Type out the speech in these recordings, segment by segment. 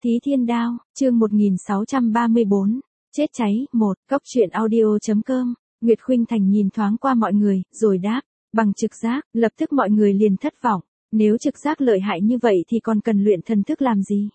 Thí Thiên Đao, chương 1634, chết cháy, 1, Cóc truyện audio.com, Nguyệt Khuynh Thành nhìn thoáng qua mọi người, rồi đáp, bằng trực giác, lập tức mọi người liền thất vọng, nếu trực giác lợi hại như vậy thì còn cần luyện thần thức làm gì?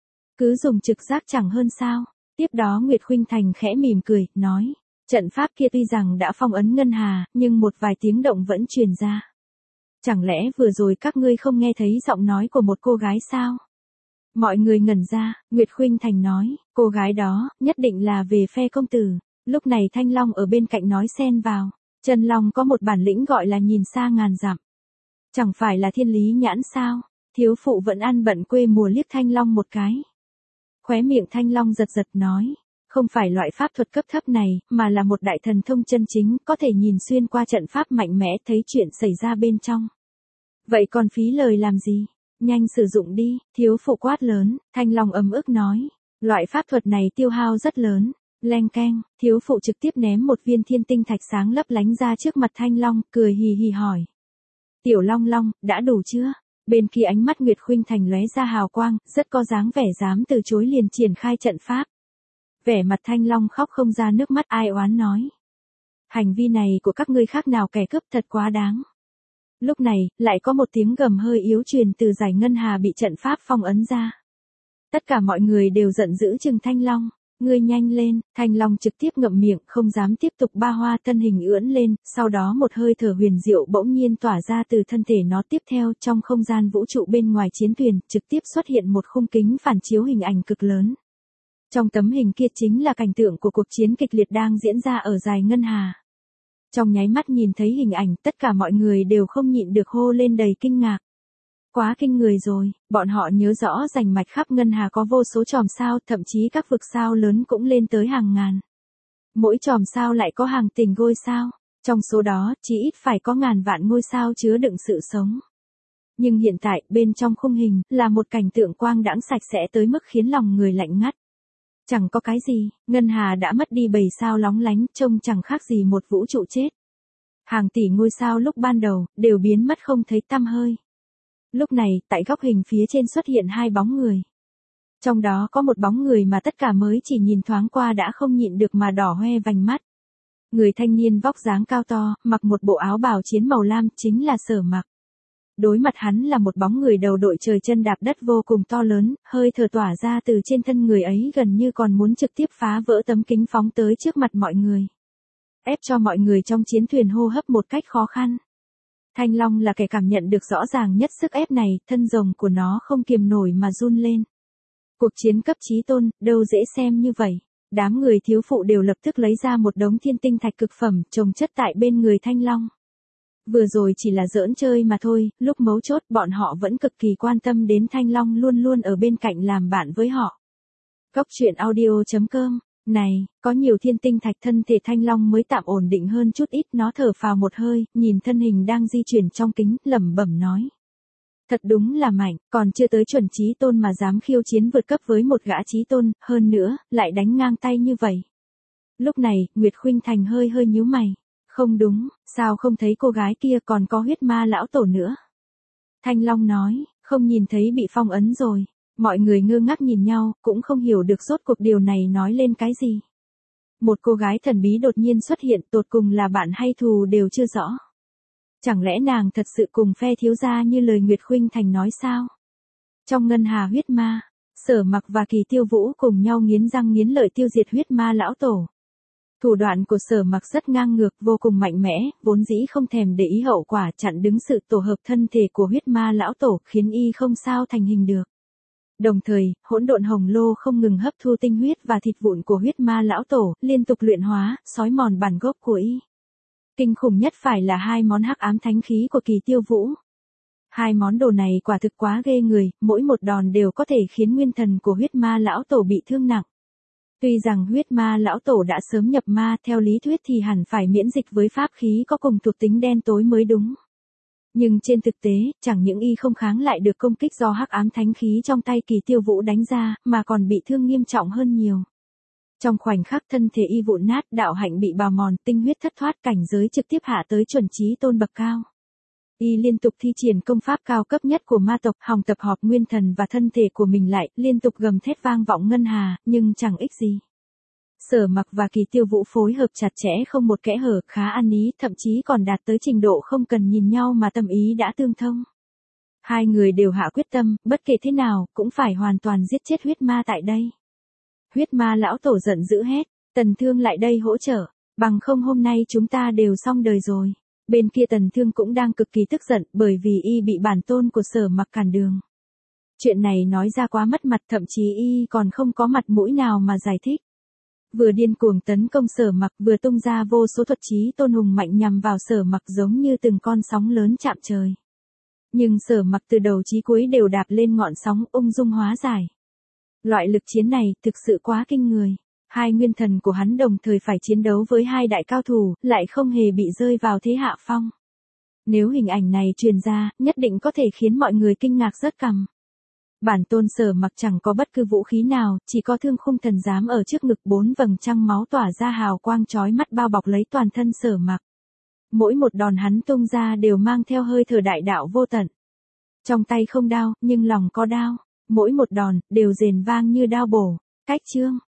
Cứ dùng trực giác chẳng hơn sao? Tiếp đó Nguyệt Khuynh Thành khẽ mỉm cười, nói, trận pháp kia tuy rằng đã phong ấn ngân hà, nhưng một vài tiếng động vẫn truyền ra. Chẳng lẽ vừa rồi các ngươi không nghe thấy giọng nói của một cô gái sao? Mọi người ngẩn ra, Nguyệt Khuynh Thành nói, cô gái đó, nhất định là về phe công tử. Lúc này Thanh Long ở bên cạnh nói xen vào, Chân Long có một bản lĩnh gọi là nhìn xa ngàn dặm. Chẳng phải là thiên lý nhãn sao? Thiếu phụ vẫn ăn bận quê mùa liếc Thanh Long một cái. Khóe miệng Thanh Long giật giật nói, không phải loại pháp thuật cấp thấp này, mà là một đại thần thông chân chính, có thể nhìn xuyên qua trận pháp mạnh mẽ thấy chuyện xảy ra bên trong. Vậy còn phí lời làm gì? Nhanh sử dụng đi, thiếu phụ quát lớn, Thanh Long ấm ức nói. Loại pháp thuật này tiêu hao rất lớn. Leng keng, thiếu phụ trực tiếp ném một viên thiên tinh thạch sáng lấp lánh ra trước mặt Thanh Long, cười hì hì hỏi. Tiểu Long Long, đã đủ chưa? Bên kia ánh mắt Nguyệt Khuynh Thành lóe ra hào quang, rất có dáng vẻ dám từ chối liền triển khai trận pháp. Vẻ mặt Thanh Long khóc không ra nước mắt, ai oán nói. Hành vi này của các ngươi khác nào kẻ cướp, thật quá đáng. Lúc này, lại có một tiếng gầm hơi yếu truyền từ dải ngân hà bị trận pháp phong ấn ra. Tất cả mọi người đều giận dữ trừng Thanh Long. Ngươi nhanh lên, Thanh Long trực tiếp ngậm miệng, không dám tiếp tục ba hoa, thân hình ưỡn lên, sau đó một hơi thở huyền diệu bỗng nhiên tỏa ra từ thân thể nó. Tiếp theo, trong không gian vũ trụ bên ngoài chiến thuyền, trực tiếp xuất hiện một khung kính phản chiếu hình ảnh cực lớn. Trong tấm hình kia chính là cảnh tượng của cuộc chiến kịch liệt đang diễn ra ở dải ngân hà. Trong nháy mắt nhìn thấy hình ảnh, tất cả mọi người đều không nhịn được hô lên đầy kinh ngạc. Quá kinh người rồi, bọn họ nhớ rõ rành mạch khắp ngân hà có vô số chòm sao, thậm chí các vực sao lớn cũng lên tới hàng ngàn. Mỗi chòm sao lại có hàng tỷ ngôi sao, trong số đó chỉ ít phải có ngàn vạn ngôi sao chứa đựng sự sống. Nhưng hiện tại, bên trong khung hình, là một cảnh tượng quang đãng sạch sẽ tới mức khiến lòng người lạnh ngắt. Chẳng có cái gì, ngân hà đã mất đi 7 sao lóng lánh, trông chẳng khác gì một vũ trụ chết. Hàng tỷ ngôi sao lúc ban đầu, đều biến mất không thấy tăm hơi. Lúc này, tại góc hình phía trên xuất hiện hai bóng người. Trong đó có một bóng người mà tất cả mới chỉ nhìn thoáng qua đã không nhịn được mà đỏ hoe vành mắt. Người thanh niên vóc dáng cao to, mặc một bộ áo bào chiến màu lam, chính là Sở Mặc. Đối mặt hắn là một bóng người đầu đội trời chân đạp đất vô cùng to lớn, hơi thở tỏa ra từ trên thân người ấy gần như còn muốn trực tiếp phá vỡ tấm kính phóng tới trước mặt mọi người. Ép cho mọi người trong chiến thuyền hô hấp một cách khó khăn. Thanh Long là kẻ cảm nhận được rõ ràng nhất sức ép này, thân rồng của nó không kiềm nổi mà run lên. Cuộc chiến cấp chí tôn, đâu dễ xem như vậy. Đám người thiếu phụ đều lập tức lấy ra một đống thiên tinh thạch cực phẩm, chồng chất tại bên người Thanh Long. Vừa rồi chỉ là giỡn chơi mà thôi, lúc mấu chốt bọn họ vẫn cực kỳ quan tâm đến Thanh Long luôn luôn ở bên cạnh làm bạn với họ. Cóc truyện audio.com. Này, có nhiều thiên tinh thạch, thân thể Thanh Long mới tạm ổn định hơn chút ít, nó thở phào một hơi, nhìn thân hình đang di chuyển trong kính, lẩm bẩm nói. Thật đúng là mạnh, còn chưa tới chuẩn chí tôn mà dám khiêu chiến vượt cấp với một gã chí tôn, hơn nữa, lại đánh ngang tay như vậy. Lúc này, Nguyệt Khuynh Thành hơi nhíu mày. Không đúng, sao không thấy cô gái kia, còn có huyết ma lão tổ nữa. Thanh Long nói, không nhìn thấy bị phong ấn rồi. Mọi người ngơ ngác nhìn nhau, cũng không hiểu được rốt cuộc điều này nói lên cái gì. Một cô gái thần bí đột nhiên xuất hiện, tột cùng là bạn hay thù đều chưa rõ. Chẳng lẽ nàng thật sự cùng phe thiếu gia như lời Nguyệt Khuynh Thành nói sao? Trong ngân hà huyết ma, Sở Mặc và Kỳ Tiêu Vũ cùng nhau nghiến răng nghiến lợi tiêu diệt huyết ma lão tổ. Thủ đoạn của Sở Mặc rất ngang ngược, vô cùng mạnh mẽ, vốn dĩ không thèm để ý hậu quả, chặn đứng sự tổ hợp thân thể của huyết ma lão tổ, khiến y không sao thành hình được. Đồng thời, hỗn độn hồng lô không ngừng hấp thu tinh huyết và thịt vụn của huyết ma lão tổ, liên tục luyện hóa, xói mòn bản gốc của y. Kinh khủng nhất phải là hai món hắc ám thánh khí của Kỳ Tiêu Vũ. Hai món đồ này quả thực quá ghê người, mỗi một đòn đều có thể khiến nguyên thần của huyết ma lão tổ bị thương nặng. Tuy rằng huyết ma lão tổ đã sớm nhập ma, theo lý thuyết thì hẳn phải miễn dịch với pháp khí có cùng thuộc tính đen tối mới đúng. Nhưng trên thực tế, chẳng những y không kháng lại được công kích do hắc ám thánh khí trong tay Kỳ Tiêu Vũ đánh ra, mà còn bị thương nghiêm trọng hơn nhiều. Trong khoảnh khắc thân thể y vụn nát, đạo hạnh bị bào mòn, tinh huyết thất thoát, cảnh giới trực tiếp hạ tới chuẩn chí tôn bậc cao. Y liên tục thi triển công pháp cao cấp nhất của ma tộc, hòng tập hợp nguyên thần và thân thể của mình lại, liên tục gầm thét vang vọng ngân hà, nhưng chẳng ích gì. Sở Mặc và Kỳ Tiêu Vũ phối hợp chặt chẽ không một kẽ hở, khá ăn ý, thậm chí còn đạt tới trình độ không cần nhìn nhau mà tâm ý đã tương thông. Hai người đều hạ quyết tâm, bất kể thế nào, cũng phải hoàn toàn giết chết huyết ma tại đây. Huyết ma lão tổ giận dữ hét, Tần Thương lại đây hỗ trợ, bằng không hôm nay chúng ta đều xong đời rồi. Bên kia Tần Thương cũng đang cực kỳ tức giận bởi vì y bị bản tôn của Sở Mặc cản đường. Chuyện này nói ra quá mất mặt, thậm chí y còn không có mặt mũi nào mà giải thích. Vừa điên cuồng tấn công Sở Mặc, vừa tung ra vô số thuật chí tôn hùng mạnh nhằm vào Sở Mặc giống như từng con sóng lớn chạm trời. Nhưng Sở Mặc từ đầu chí cuối đều đạp lên ngọn sóng, ung dung hóa giải. Loại lực chiến này thực sự quá kinh người. Hai nguyên thần của hắn đồng thời phải chiến đấu với hai đại cao thủ, lại không hề bị rơi vào thế hạ phong. Nếu hình ảnh này truyền ra, nhất định có thể khiến mọi người kinh ngạc rớt cằm. Bản tôn Sở Mặc chẳng có bất cứ vũ khí nào, chỉ có thương khung thần giám ở trước ngực, 4 vầng trăng máu tỏa ra hào quang chói mắt bao bọc lấy toàn thân Sở Mặc. Mỗi một đòn hắn tung ra đều mang theo hơi thở đại đạo vô tận. Trong tay không đao, nhưng lòng có đao. Mỗi một đòn, đều rền vang như đao bổ. Cách chương.